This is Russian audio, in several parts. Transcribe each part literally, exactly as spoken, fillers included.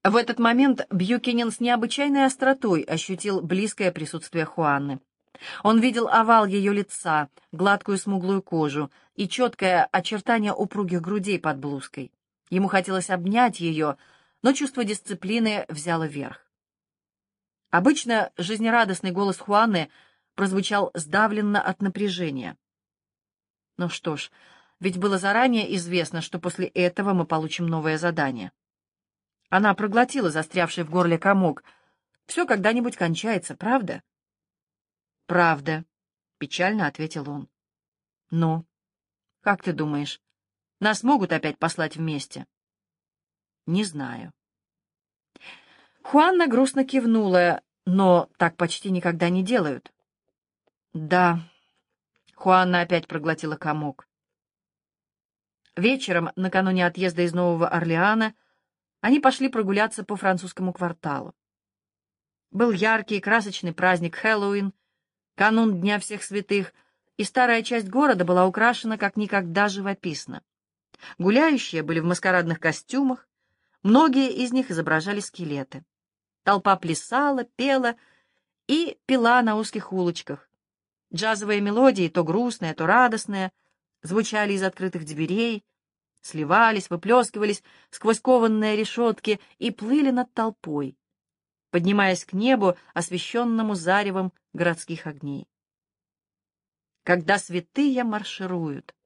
В этот момент Бьюкенен с необычайной остротой ощутил близкое присутствие Хуанны. Он видел овал ее лица, гладкую смуглую кожу и четкое очертание упругих грудей под блузкой. Ему хотелось обнять ее, но чувство дисциплины взяло верх. Обычно жизнерадостный голос Хуанны прозвучал сдавленно от напряжения. Ну что ж, ведь было заранее известно, что после этого мы получим новое задание. Она проглотила застрявший в горле комок. Все когда-нибудь кончается, правда? Правда, печально ответил он. Ну, как ты думаешь, нас могут опять послать вместе? Не знаю. Хуанна грустно кивнула, но так почти никогда не делают. Да, Хуанна опять проглотила комок. Вечером, накануне отъезда из Нового Орлеана, они пошли прогуляться по французскому кварталу. Был яркий и красочный праздник Хэллоуин, канун Дня всех святых, и старая часть города была украшена как никогда живописно. Гуляющие были в маскарадных костюмах, многие из них изображали скелеты. Толпа плясала, пела и пила на узких улочках. Джазовые мелодии, то грустные, то радостные, звучали из открытых дверей, сливались, выплескивались сквозь кованные решетки и плыли над толпой, поднимаясь к небу, освещенному заревом городских огней. Когда святые маршируют.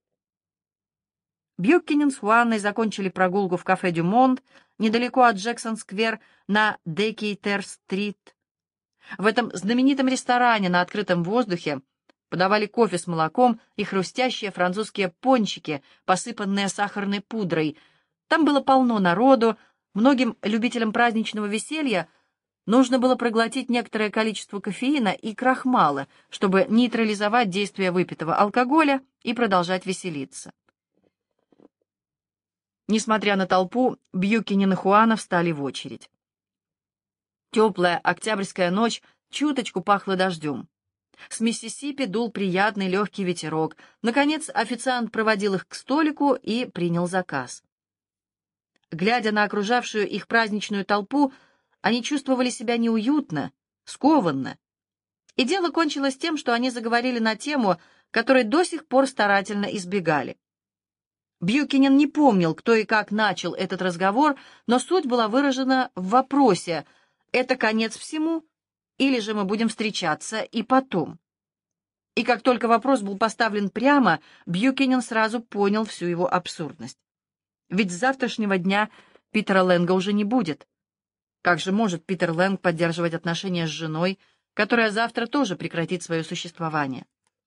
Бьюкенен с Хуанной закончили прогулку в кафе «Дюмонт» недалеко от Джексон-сквер на Декейтер-стрит. В этом знаменитом ресторане на открытом воздухе подавали кофе с молоком и хрустящие французские пончики, посыпанные сахарной пудрой. Там было полно народу, многим любителям праздничного веселья нужно было проглотить некоторое количество кофеина и крахмала, чтобы нейтрализовать действие выпитого алкоголя и продолжать веселиться. Несмотря на толпу, Бьюкенен и Хуана встали в очередь. Теплая октябрьская ночь чуточку пахла дождем. С Миссисипи дул приятный легкий ветерок. Наконец официант проводил их к столику и принял заказ. Глядя на окружавшую их праздничную толпу, они чувствовали себя неуютно, скованно. И дело кончилось тем, что они заговорили на тему, которой до сих пор старательно избегали. Бьюкенен не помнил, кто и как начал этот разговор, но суть была выражена в вопросе: «Это конец всему? Или же мы будем встречаться и потом?» И как только вопрос был поставлен прямо, Бьюкенен сразу понял всю его абсурдность. Ведь с завтрашнего дня Питера Лэнга уже не будет. Как же может Питер Лэнг поддерживать отношения с женой, которая завтра тоже прекратит свое существование?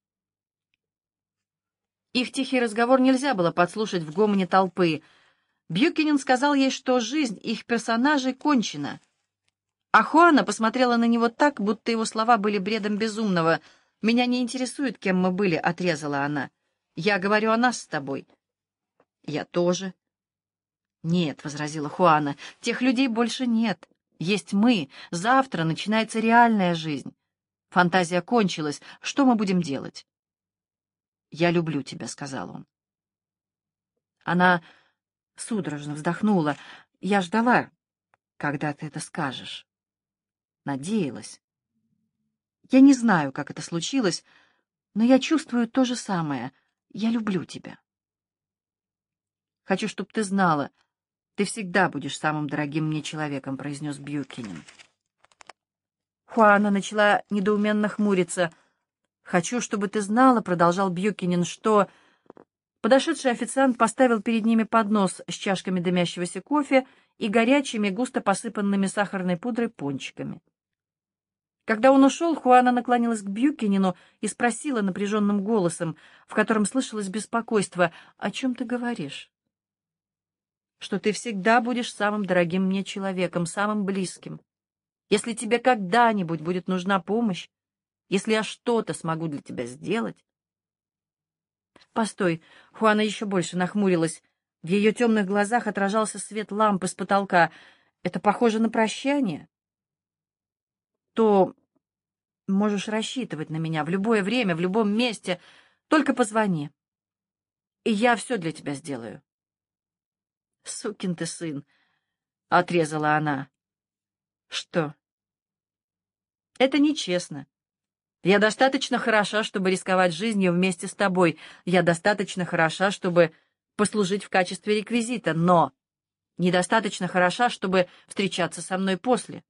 Их тихий разговор нельзя было подслушать в гомоне толпы. Бьюкенен сказал ей, что жизнь их персонажей кончена. А Хуана посмотрела на него так, будто его слова были бредом безумного. «Меня не интересует, кем мы были», — отрезала она. «Я говорю о нас с тобой». «Я тоже». «Нет», — возразила Хуана, — «тех людей больше нет. Есть мы. Завтра начинается реальная жизнь. Фантазия кончилась. Что мы будем делать?» «Я люблю тебя», — сказал он. Она судорожно вздохнула. «Я ждала, когда ты это скажешь. Надеялась. Я не знаю, как это случилось, но я чувствую то же самое. Я люблю тебя. Хочу, чтобы ты знала, ты всегда будешь самым дорогим мне человеком», — произнес Бьюкенен. Хуана начала недоуменно хмуриться. «Хочу, чтобы ты знала», — продолжал Бьюкенен, — что... Подошедший официант поставил перед ними поднос с чашками дымящегося кофе и горячими, густо посыпанными сахарной пудрой пончиками. Когда он ушел, Хуана наклонилась к Бьюкенену и спросила напряженным голосом, в котором слышалось беспокойство: «О чем ты говоришь?» «Что ты всегда будешь самым дорогим мне человеком, самым близким. Если тебе когда-нибудь будет нужна помощь, если я что-то смогу для тебя сделать...» «Постой», — Хуана еще больше нахмурилась. В ее темных глазах отражался свет лампы с потолка. «Это похоже на прощание?» «То можешь рассчитывать на меня в любое время, в любом месте. Только позвони, и я все для тебя сделаю». «Сукин ты сын! отрезала она. Что? Это нечестно. Я достаточно хороша, чтобы рисковать жизнью вместе с тобой. Я достаточно хороша, чтобы послужить в качестве реквизита, но недостаточно хороша, чтобы встречаться со мной после.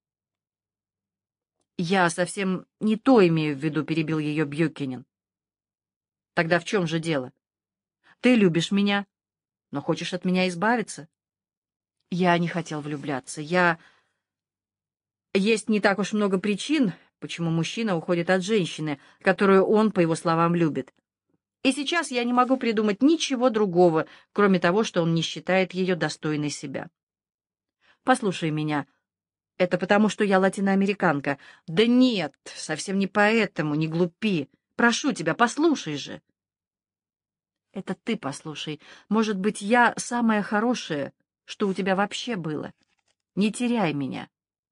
Я совсем не то имею в виду, перебил ее Бьюкенен. Тогда в чем же дело? Ты любишь меня, но хочешь от меня избавиться? Я не хотел влюбляться. Я... Есть не так уж много причин, почему мужчина уходит от женщины, которую он, по его словам, любит. И сейчас я не могу придумать ничего другого, кроме того, что он не считает ее достойной себя. Послушай меня. Это потому, что я латиноамериканка. Да нет, совсем не поэтому, не глупи. Прошу тебя, послушай же. Это ты послушай. Может быть, я самое хорошее, что у тебя вообще было. Не теряй меня.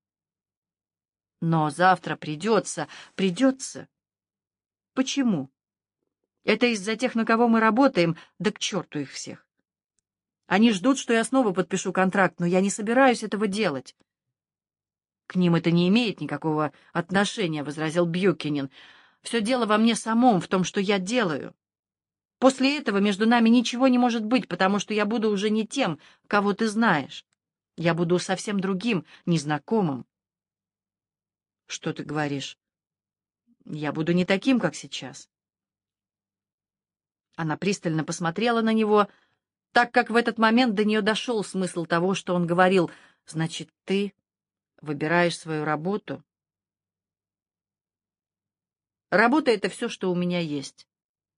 Но завтра придется, придется. Почему? Это из-за тех, на кого мы работаем, да к черту их всех. Они ждут, что я снова подпишу контракт, но я не собираюсь этого делать. К ним это не имеет никакого отношения, — возразил Бьюкенен. Все дело во мне самом, в том, что я делаю. После этого между нами ничего не может быть, потому что я буду уже не тем, кого ты знаешь. Я буду совсем другим, незнакомым. Что ты говоришь? Я буду не таким, как сейчас. Она пристально посмотрела на него, так как в этот момент до нее дошел смысл того, что он говорил. Значит, ты выбираешь свою работу? Работа — это все, что у меня есть.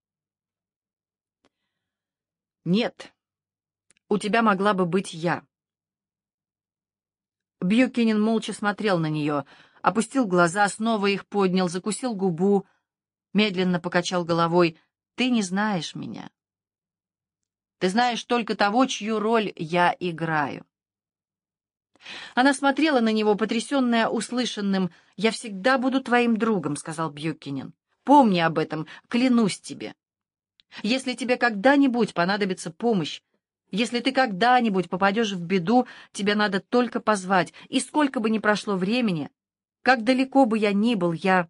Нет, у тебя могла бы быть я. Бьюкенен молча смотрел на нее, опустил глаза, снова их поднял, закусил губу, медленно покачал головой. Ты не знаешь меня. Ты знаешь только того, чью роль я играю. Она смотрела на него, потрясенная услышанным. «Я всегда буду твоим другом», — сказал Бьюкенен. «Помни об этом, клянусь тебе. Если тебе когда-нибудь понадобится помощь, если ты когда-нибудь попадешь в беду, тебе надо только позвать, и сколько бы ни прошло времени, как далеко бы я ни был, я...»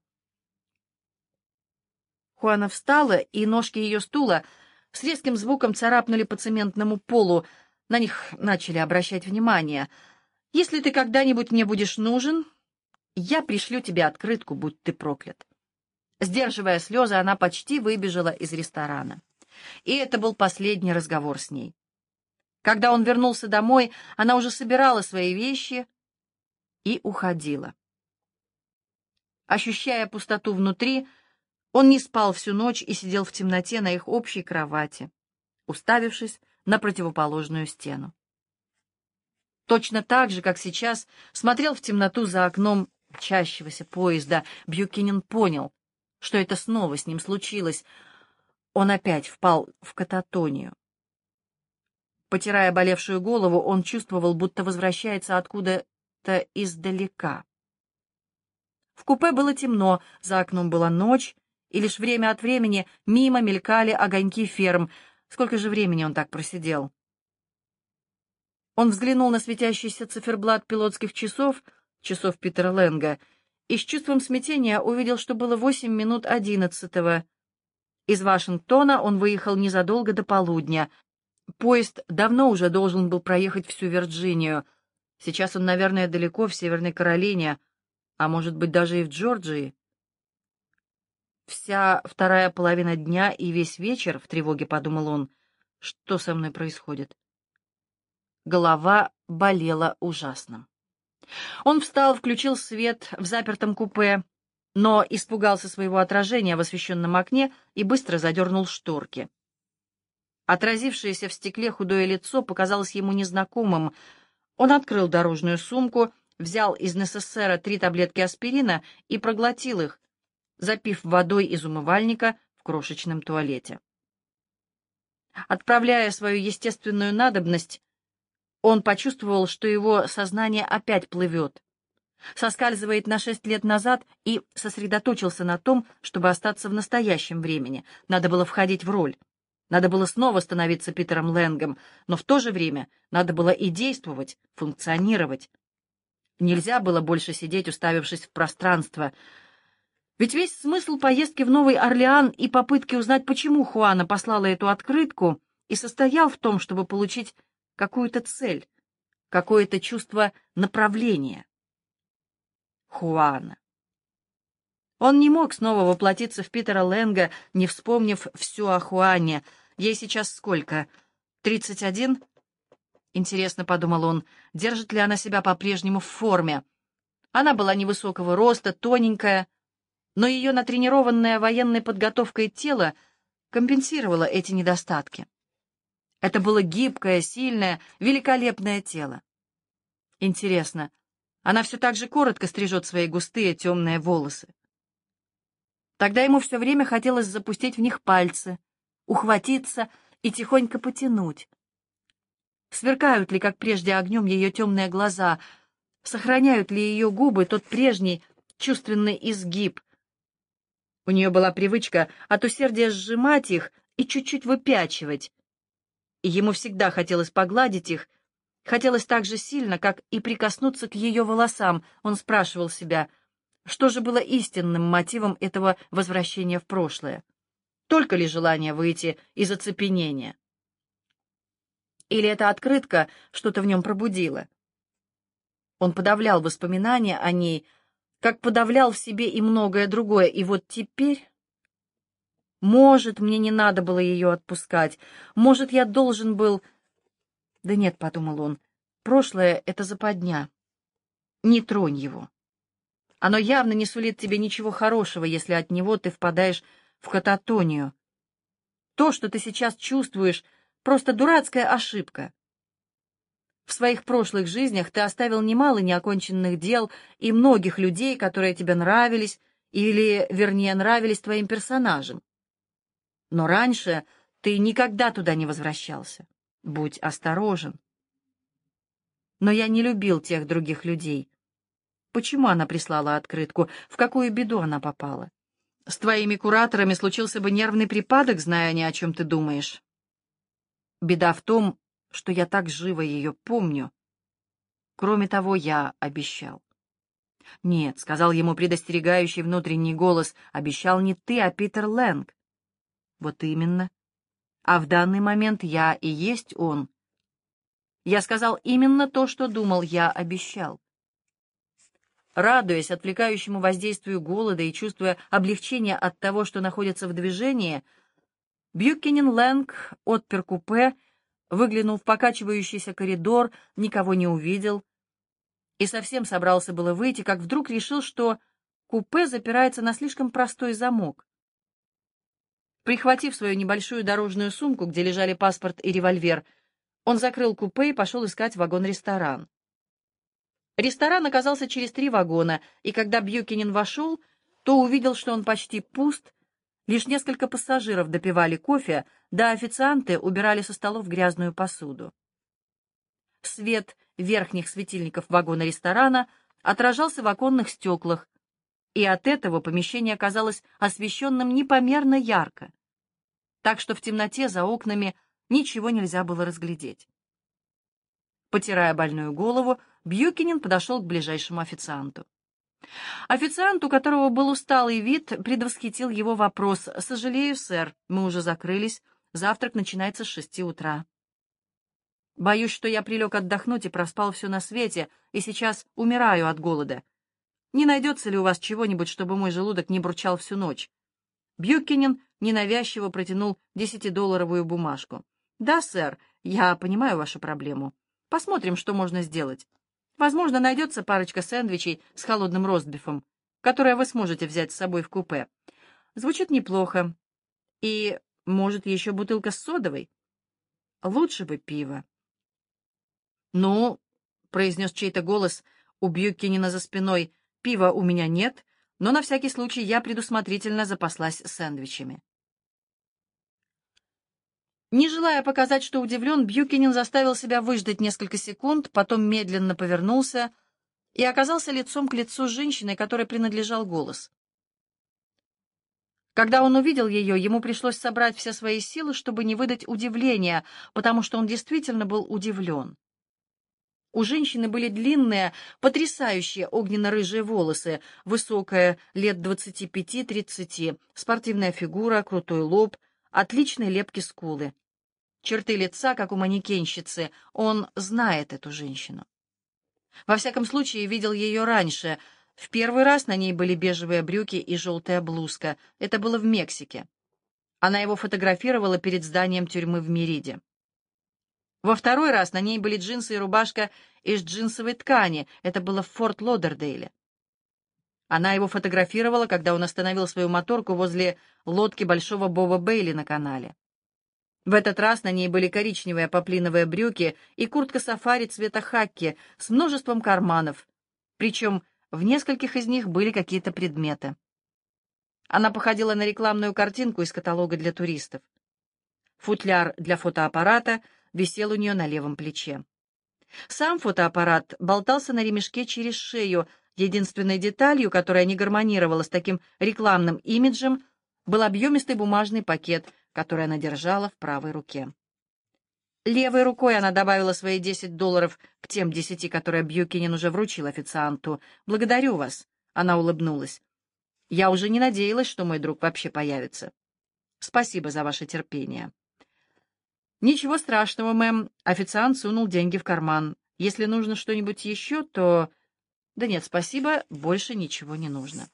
Хуана встала, и ножки ее стула с резким звуком царапнули по цементному полу. На них начали обращать внимание. «Если ты когда-нибудь мне будешь нужен, я пришлю тебе открытку, будь ты проклят». Сдерживая слезы, она почти выбежала из ресторана. И это был последний разговор с ней. Когда он вернулся домой, она уже собирала свои вещи и уходила. Ощущая пустоту внутри, он не спал всю ночь и сидел в темноте на их общей кровати, уставившись на противоположную стену. Точно так же, как сейчас, смотрел в темноту за окном мчащегося поезда. Бьюкенен понял, что это снова с ним случилось. Он опять впал в кататонию. Потирая болевшую голову, он чувствовал, будто возвращается откуда-то издалека. В купе было темно, за окном была ночь, и лишь время от времени мимо мелькали огоньки ферм. Сколько же времени он так просидел? Он взглянул на светящийся циферблат пилотских часов, часов Питера Лэнга, и с чувством смятения увидел, что было восемь минут одиннадцатого. Из Вашингтона он выехал незадолго до полудня. Поезд давно уже должен был проехать всю Вирджинию. Сейчас он, наверное, далеко в Северной Каролине, а может быть, даже и в Джорджии. Вся вторая половина дня и весь вечер в тревоге, подумал он. Что со мной происходит? Голова болела ужасно. Он встал, включил свет в запертом купе, но испугался своего отражения в освещенном окне и быстро задернул шторки. Отразившееся в стекле худое лицо показалось ему незнакомым. Он открыл дорожную сумку, взял из несессера три таблетки аспирина и проглотил их, запив водой из умывальника в крошечном туалете. Отправляя свою естественную надобность, он почувствовал, что его сознание опять плывет, соскальзывает на шесть лет назад, и сосредоточился на том, чтобы остаться в настоящем времени. Надо было входить в роль. Надо было снова становиться Питером Лэнгом, но в то же время надо было и действовать, функционировать. Нельзя было больше сидеть, уставившись в пространство. Ведь весь смысл поездки в Новый Орлеан и попытки узнать, почему Хуана послала эту открытку, и состоял в том, чтобы получить какую-то цель, какое-то чувство направления. Хуана. Он не мог снова воплотиться в Питера Лэнга, не вспомнив все о Хуане. Ей сейчас сколько? Тридцать один? Интересно, — подумал он, — держит ли она себя по-прежнему в форме. Она была невысокого роста, тоненькая, но ее натренированное военной подготовкой тело компенсировало эти недостатки. Это было гибкое, сильное, великолепное тело. Интересно, она все так же коротко стрижет свои густые темные волосы. Тогда ему все время хотелось запустить в них пальцы, ухватиться и тихонько потянуть. Сверкают ли, как прежде, огнем ее темные глаза, сохраняют ли ее губы тот прежний чувственный изгиб. У нее была привычка от усердия сжимать их и чуть-чуть выпячивать. И ему всегда хотелось погладить их, хотелось так же сильно, как и прикоснуться к ее волосам. Он спрашивал себя, что же было истинным мотивом этого возвращения в прошлое? Только ли желание выйти из оцепенения? Или эта открытка что-то в нем пробудила? Он подавлял воспоминания о ней, как подавлял в себе и многое другое, и вот теперь... Может, мне не надо было ее отпускать, может, я должен был... Да нет, — подумал он, — прошлое — это западня. Не тронь его. Оно явно не сулит тебе ничего хорошего, если от него ты впадаешь в кататонию. То, что ты сейчас чувствуешь, просто дурацкая ошибка. В своих прошлых жизнях ты оставил немало неоконченных дел и многих людей, которые тебе нравились, или, вернее, нравились твоим персонажам. Но раньше ты никогда туда не возвращался. Будь осторожен. Но я не любил тех других людей. Почему она прислала открытку? В какую беду она попала? С твоими кураторами случился бы нервный припадок, зная они, о чем ты думаешь. Беда в том, что я так живо ее помню. Кроме того, я обещал. Нет, — сказал ему предостерегающий внутренний голос, — обещал не ты, а Питер Лэнг. Вот именно. А в данный момент я и есть он. Я сказал именно то, что думал, я обещал. Радуясь отвлекающему воздействию голода и чувствуя облегчение от того, что находится в движении, Бьюкенен Лэнг отпер купе, выглянул в покачивающийся коридор, никого не увидел и совсем собрался было выйти, как вдруг решил, что купе запирается на слишком простой замок. Прихватив свою небольшую дорожную сумку, где лежали паспорт и револьвер, он закрыл купе и пошел искать вагон-ресторан. Ресторан оказался через три вагона, и когда Бьюкенен вошел, то увидел, что он почти пуст, лишь несколько пассажиров допивали кофе, да официанты убирали со столов грязную посуду. Свет верхних светильников вагона-ресторана отражался в оконных стеклах, и от этого помещение казалось освещенным непомерно ярко, так что в темноте за окнами ничего нельзя было разглядеть. Потирая больную голову, Бьюкенен подошел к ближайшему официанту. Официант, у которого был усталый вид, предвосхитил его вопрос. «Сожалею, сэр, мы уже закрылись. Завтрак начинается с шести утра». «Боюсь, что я прилег отдохнуть и проспал все на свете, и сейчас умираю от голода. Не найдется ли у вас чего-нибудь, чтобы мой желудок не бурчал всю ночь?» Бьюкенен ненавязчиво протянул десятидолларовую бумажку. «Да, сэр, я понимаю вашу проблему. Посмотрим, что можно сделать. Возможно, найдется парочка сэндвичей с холодным ростбифом, которые вы сможете взять с собой в купе. Звучит неплохо. И, может, еще бутылка с содовой? Лучше бы пиво». «Ну», — произнес чей-то голос у Бьюкенена за спиной, — «пива у меня нет, но на всякий случай я предусмотрительно запаслась сэндвичами». Не желая показать, что удивлен, Бьюкенен заставил себя выждать несколько секунд, потом медленно повернулся и оказался лицом к лицу с женщиной, которой принадлежал голос. Когда он увидел ее, ему пришлось собрать все свои силы, чтобы не выдать удивления, потому что он действительно был удивлен. У женщины были длинные, потрясающие огненно-рыжие волосы, высокая, лет двадцати пяти-тридцати, спортивная фигура, крутой лоб, отличные лепки скулы. Черты лица, как у манекенщицы, он знает эту женщину. Во всяком случае, видел ее раньше. В первый раз на ней были бежевые брюки и желтая блузка. Это было в Мексике. Она его фотографировала перед зданием тюрьмы в Мериде. Во второй раз на ней были джинсы и рубашка из джинсовой ткани. Это было в Форт Лодердейле. Она его фотографировала, когда он остановил свою моторку возле лодки большого Боба Бейли на канале. В этот раз на ней были коричневые поплиновые брюки и куртка сафари цвета хаки с множеством карманов, причем в нескольких из них были какие-то предметы. Она походила на рекламную картинку из каталога для туристов. Футляр для фотоаппарата висел у нее на левом плече. Сам фотоаппарат болтался на ремешке через шею. Единственной деталью, которая не гармонировала с таким рекламным имиджем, был объемистый бумажный пакет, который она держала в правой руке. Левой рукой она добавила свои десять долларов к тем десяти, которые Бьюкинен уже вручил официанту. «Благодарю вас», — она улыбнулась. «Я уже не надеялась, что мой друг вообще появится. Спасибо за ваше терпение». «Ничего страшного, мэм». Официант сунул деньги в карман. «Если нужно что-нибудь еще, то...» «Да нет, спасибо, больше ничего не нужно».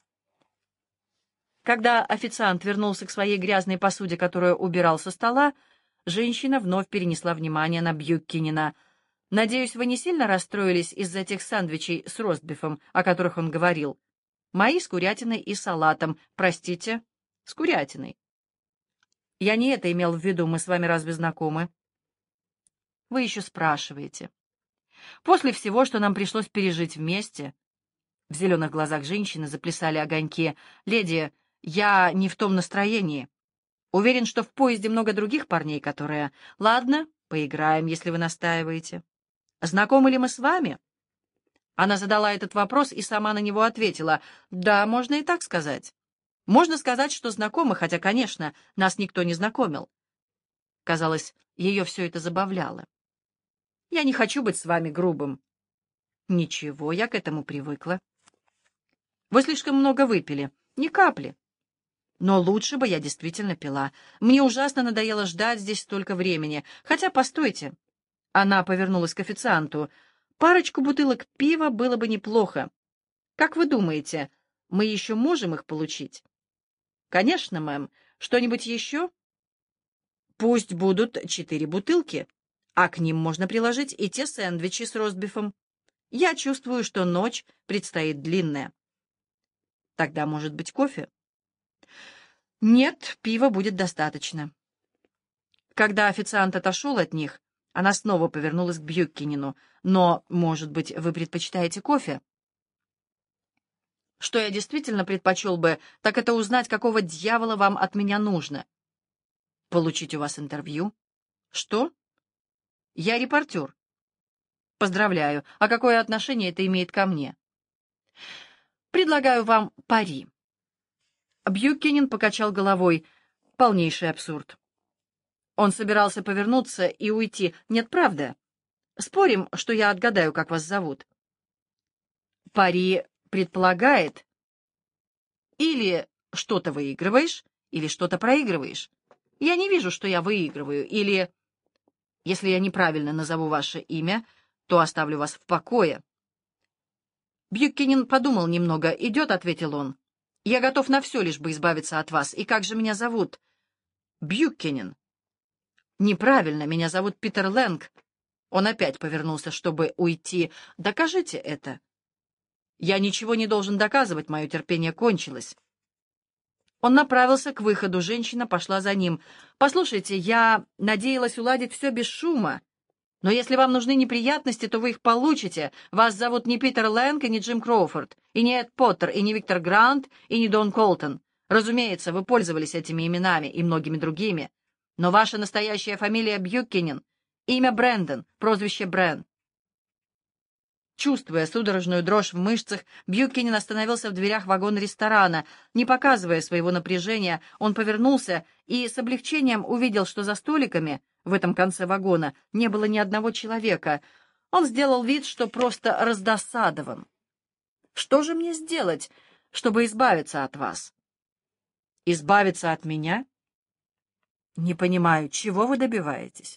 Когда официант вернулся к своей грязной посуде, которую убирал со стола, женщина вновь перенесла внимание на Бьюкинена. «Надеюсь, вы не сильно расстроились из-за тех сэндвичей с ростбифом, о которых он говорил? Мои с курятиной и салатом. Простите, с курятиной». «Я не это имел в виду, мы с вами разве знакомы?» «Вы еще спрашиваете. После всего, что нам пришлось пережить вместе...» В зеленых глазах женщины заплясали огоньки. «Леди, я не в том настроении. Уверен, что в поезде много других парней, которые... Ладно, поиграем, если вы настаиваете. Знакомы ли мы с вами?» Она задала этот вопрос и сама на него ответила. «Да, можно и так сказать. Можно сказать, что знакомы, хотя, конечно, нас никто не знакомил». Казалось, ее все это забавляло. «Я не хочу быть с вами грубым». «Ничего, я к этому привыкла». «Вы слишком много выпили». «Ни капли». «Но лучше бы я действительно пила. Мне ужасно надоело ждать здесь столько времени. Хотя, постойте». Она повернулась к официанту. «Парочку бутылок пива было бы неплохо. Как вы думаете, мы еще можем их получить?» «Конечно, мэм. Что-нибудь еще?» «Пусть будут четыре бутылки, а к ним можно приложить и те сэндвичи с ростбифом. Я чувствую, что ночь предстоит длинная». «Тогда, может быть, кофе?» «Нет, пива будет достаточно». Когда официант отошел от них, она снова повернулась к Бьюкинену. «Но, может быть, вы предпочитаете кофе?» «Что я действительно предпочел бы, так это узнать, какого дьявола вам от меня нужно». «Получить у вас интервью». «Что?» «Я репортер». «Поздравляю. А какое отношение это имеет ко мне?» «Предлагаю вам пари». Бьюкинен покачал головой. Полнейший абсурд. Он собирался повернуться и уйти. «Нет, правда. Спорим, что я отгадаю, как вас зовут». «Пари предполагает, или что-то выигрываешь, или что-то проигрываешь. Я не вижу, что я выигрываю, или, если я неправильно назову ваше имя, то оставлю вас в покое». Бьюкинен подумал немного. «Идет», — ответил он. «Я готов на все, лишь бы избавиться от вас. И как же меня зовут?» «Бьюкинен». «Неправильно, меня зовут Питер Лэнг». Он опять повернулся, чтобы уйти. «Докажите это». «Я ничего не должен доказывать, мое терпение кончилось». Он направился к выходу, женщина пошла за ним. «Послушайте, я надеялась уладить все без шума. Но если вам нужны неприятности, то вы их получите. Вас зовут не Питер Лэнг и не Джим Кроуфорд, и не Эд Поттер, и не Виктор Грант, и не Дон Колтон. Разумеется, вы пользовались этими именами и многими другими. Но ваша настоящая фамилия Бьюкинен, имя Брэндон, прозвище Брен. Чувствуя судорожную дрожь в мышцах, Бьюкенен остановился в дверях вагона ресторана. Не показывая своего напряжения, он повернулся и с облегчением увидел, что за столиками в этом конце вагона не было ни одного человека. Он сделал вид, что просто раздосадован. «Что же мне сделать, чтобы избавиться от вас?» «Избавиться от меня?» «Не понимаю, чего вы добиваетесь?»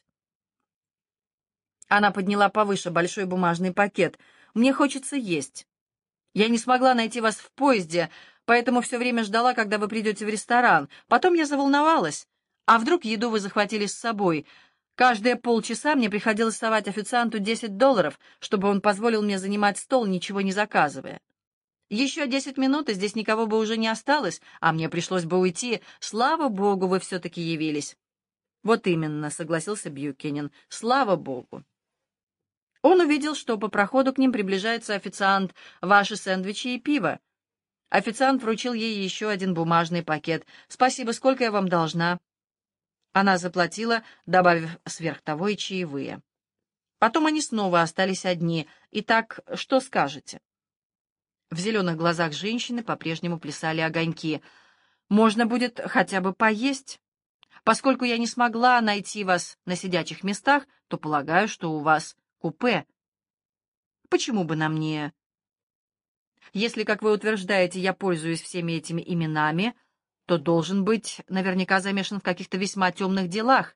Она подняла повыше большой бумажный пакет. «Мне хочется есть. Я не смогла найти вас в поезде, поэтому все время ждала, когда вы придете в ресторан. Потом я заволновалась. А вдруг еду вы захватили с собой? Каждые полчаса мне приходилось совать официанту десять долларов, чтобы он позволил мне занимать стол, ничего не заказывая. Еще десять минут, и здесь никого бы уже не осталось, а мне пришлось бы уйти. Слава богу, вы все-таки явились». «Вот именно», — согласился Бьюкенен. «Слава богу». Он увидел, что по проходу к ним приближается официант. «Ваши сэндвичи и пиво». Официант вручил ей еще один бумажный пакет. «Спасибо, сколько я вам должна?» Она заплатила, добавив сверх того и чаевые. Потом они снова остались одни. «Итак, что скажете?» В зеленых глазах женщины по-прежнему плясали огоньки. «Можно будет хотя бы поесть. Поскольку я не смогла найти вас на сидячих местах, то полагаю, что у вас купе. Почему бы нам не... Если, как вы утверждаете, я пользуюсь всеми этими именами, то должен быть наверняка замешан в каких-то весьма темных делах.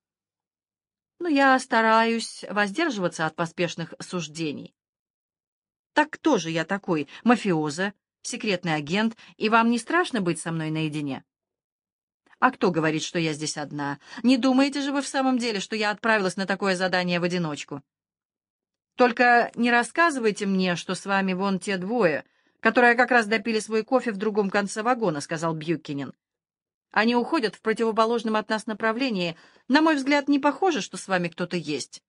Но я стараюсь воздерживаться от поспешных суждений. Так кто же я такой? Мафиоза, секретный агент, и вам не страшно быть со мной наедине? А кто говорит, что я здесь одна? Не думаете же вы в самом деле, что я отправилась на такое задание в одиночку? Только не рассказывайте мне, что с вами вон те двое, которые как раз допили свой кофе в другом конце вагона, — сказал Бьюкенен. Они уходят в противоположном от нас направлении. На мой взгляд, не похоже, что с вами кто-то есть.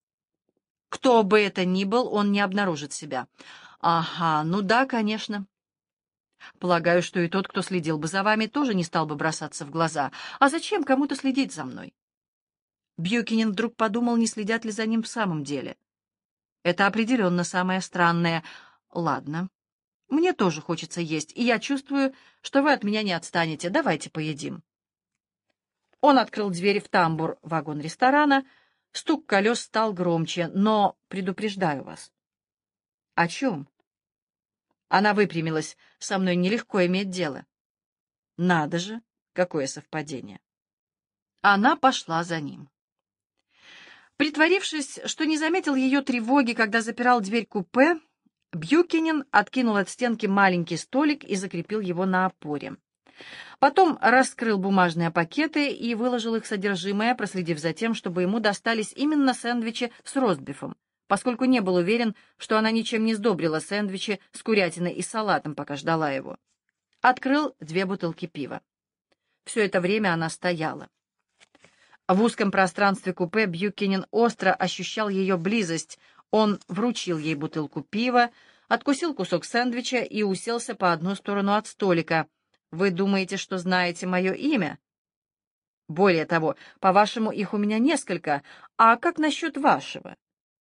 Кто бы это ни был, он не обнаружит себя. Ага, ну да, конечно. Полагаю, что и тот, кто следил бы за вами, тоже не стал бы бросаться в глаза. А зачем кому-то следить за мной? Бьюкенен вдруг подумал, не следят ли за ним в самом деле. Это определенно самое странное. Ладно, мне тоже хочется есть, и я чувствую, что вы от меня не отстанете. Давайте поедим. Он открыл дверь в тамбур вагон-ресторана. Стук колес стал громче, но предупреждаю вас. О чем? Она выпрямилась. Со мной нелегко иметь дело. Надо же, какое совпадение. Она пошла за ним. Притворившись, что не заметил ее тревоги, когда запирал дверь купе, Бьюкенен откинул от стенки маленький столик и закрепил его на опоре. Потом раскрыл бумажные пакеты и выложил их содержимое, проследив за тем, чтобы ему достались именно сэндвичи с ростбифом, поскольку не был уверен, что она ничем не сдобрила сэндвичи с курятиной и салатом, пока ждала его. Открыл две бутылки пива. Все это время она стояла. В узком пространстве купе Бьюкенен остро ощущал ее близость. Он вручил ей бутылку пива, откусил кусок сэндвича и уселся по одну сторону от столика. «Вы думаете, что знаете мое имя? Более того, по-вашему, их у меня несколько. А как насчет вашего?»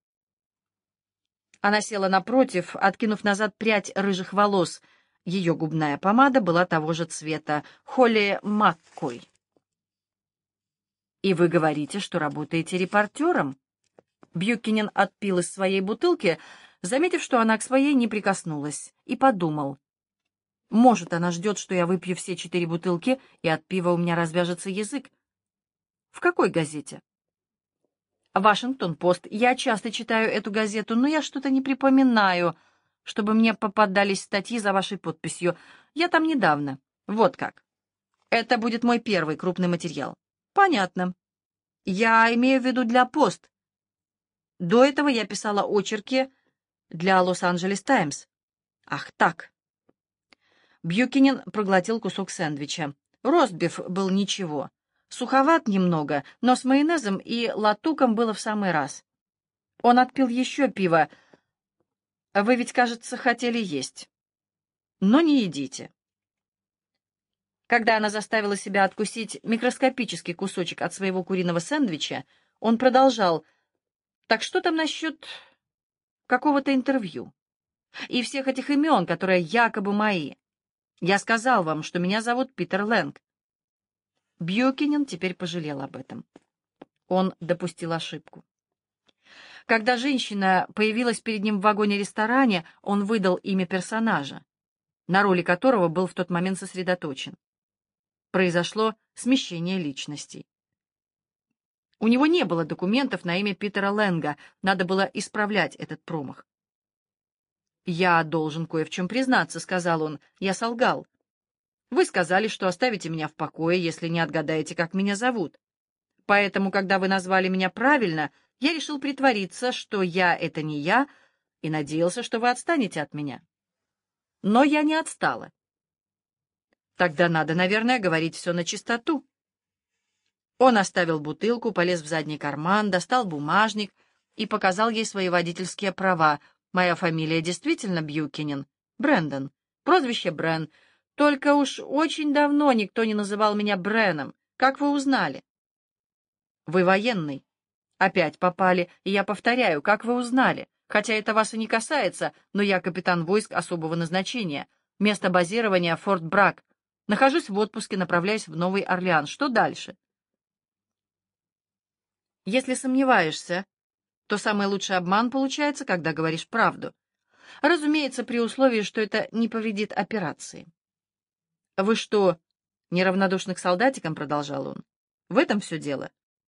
Она села напротив, откинув назад прядь рыжих волос. Ее губная помада была того же цвета. Холли Маккой. «И вы говорите, что работаете репортером?» Бьюкенен отпил из своей бутылки, заметив, что она к своей не прикоснулась, и подумал. «Может, она ждет, что я выпью все четыре бутылки, и от пива у меня развяжется язык?» «В какой газете?» «Вашингтон-Пост. Я часто читаю эту газету, но я что-то не припоминаю, чтобы мне попадались статьи за вашей подписью. Я там недавно. Вот как. Это будет мой первый крупный материал». «Понятно. Я имею в виду для Пост. До этого я писала очерки для Лос-Анджелес Таймс». «Ах, так». Бьюкенен проглотил кусок сэндвича. Ростбиф был ничего. Суховат немного, но с майонезом и латуком было в самый раз. Он отпил еще пиво. «Вы ведь, кажется, хотели есть. Но не едите». Когда она заставила себя откусить микроскопический кусочек от своего куриного сэндвича, он продолжал. «Так что там насчет какого-то интервью. И всех этих имен, которые якобы мои. Я сказал вам, что меня зовут Питер Лэнг». Бьюкинен теперь пожалел об этом. Он допустил ошибку. Когда женщина появилась перед ним в вагоне-ресторане, он выдал имя персонажа, на роли которого был в тот момент сосредоточен. Произошло смещение личностей. У него не было документов на имя Питера Лэнга, надо было исправлять этот промах. «Я должен кое в чем признаться», — сказал он, — «я солгал. Вы сказали, что оставите меня в покое, если не отгадаете, как меня зовут. Поэтому, когда вы назвали меня правильно, я решил притвориться, что я — это не я, и надеялся, что вы отстанете от меня. Но я не отстала. Тогда надо, наверное, говорить все на чистоту». Он оставил бутылку, полез в задний карман, достал бумажник и показал ей свои водительские права. «Моя фамилия действительно Бьюкинен. Брэндон. Прозвище Брен. Только уж очень давно никто не называл меня Бреном. Как вы узнали?» «Вы военный. Опять попали, и я повторяю, как вы узнали? Хотя это вас и не касается, но я капитан войск особого назначения. Место базирования — Форт Брагг. Нахожусь в отпуске, направляюсь в Новый Орлеан. Что дальше?» Если сомневаешься, то самый лучший обман получается, когда говоришь правду. Разумеется, при условии, что это не повредит операции. «Вы что, неравнодушны к солдатикам?» — продолжал он. «В этом все дело».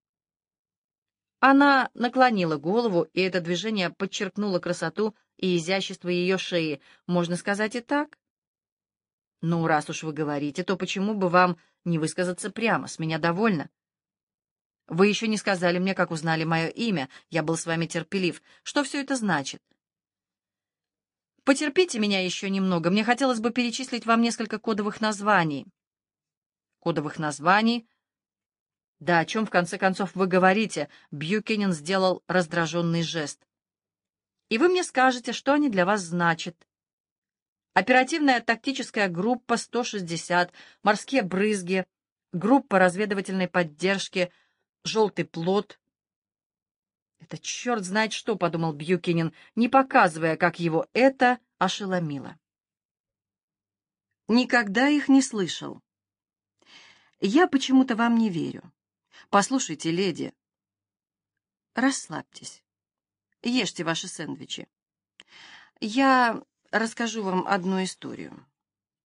Она наклонила голову, и это движение подчеркнуло красоту и изящество ее шеи. Можно сказать и так. «Ну, раз уж вы говорите, то почему бы вам не высказаться прямо? С меня довольно. Вы еще не сказали мне, как узнали мое имя. Я был с вами терпелив. Что все это значит?» «Потерпите меня еще немного. Мне хотелось бы перечислить вам несколько кодовых названий». «Кодовых названий?» «Да о чем, в конце концов, вы говорите?» Бьюкинен сделал раздраженный жест. «И вы мне скажете, что они для вас значат. Оперативная тактическая группа сто шестьдесят, морские брызги, группа разведывательной поддержки, желтый плот». «Это черт знает что», — подумал Бьюкинен, не показывая, как его это ошеломило. «Никогда их не слышал. Я почему-то вам не верю. Послушайте, леди, расслабьтесь, ешьте ваши сэндвичи. Я расскажу вам одну историю».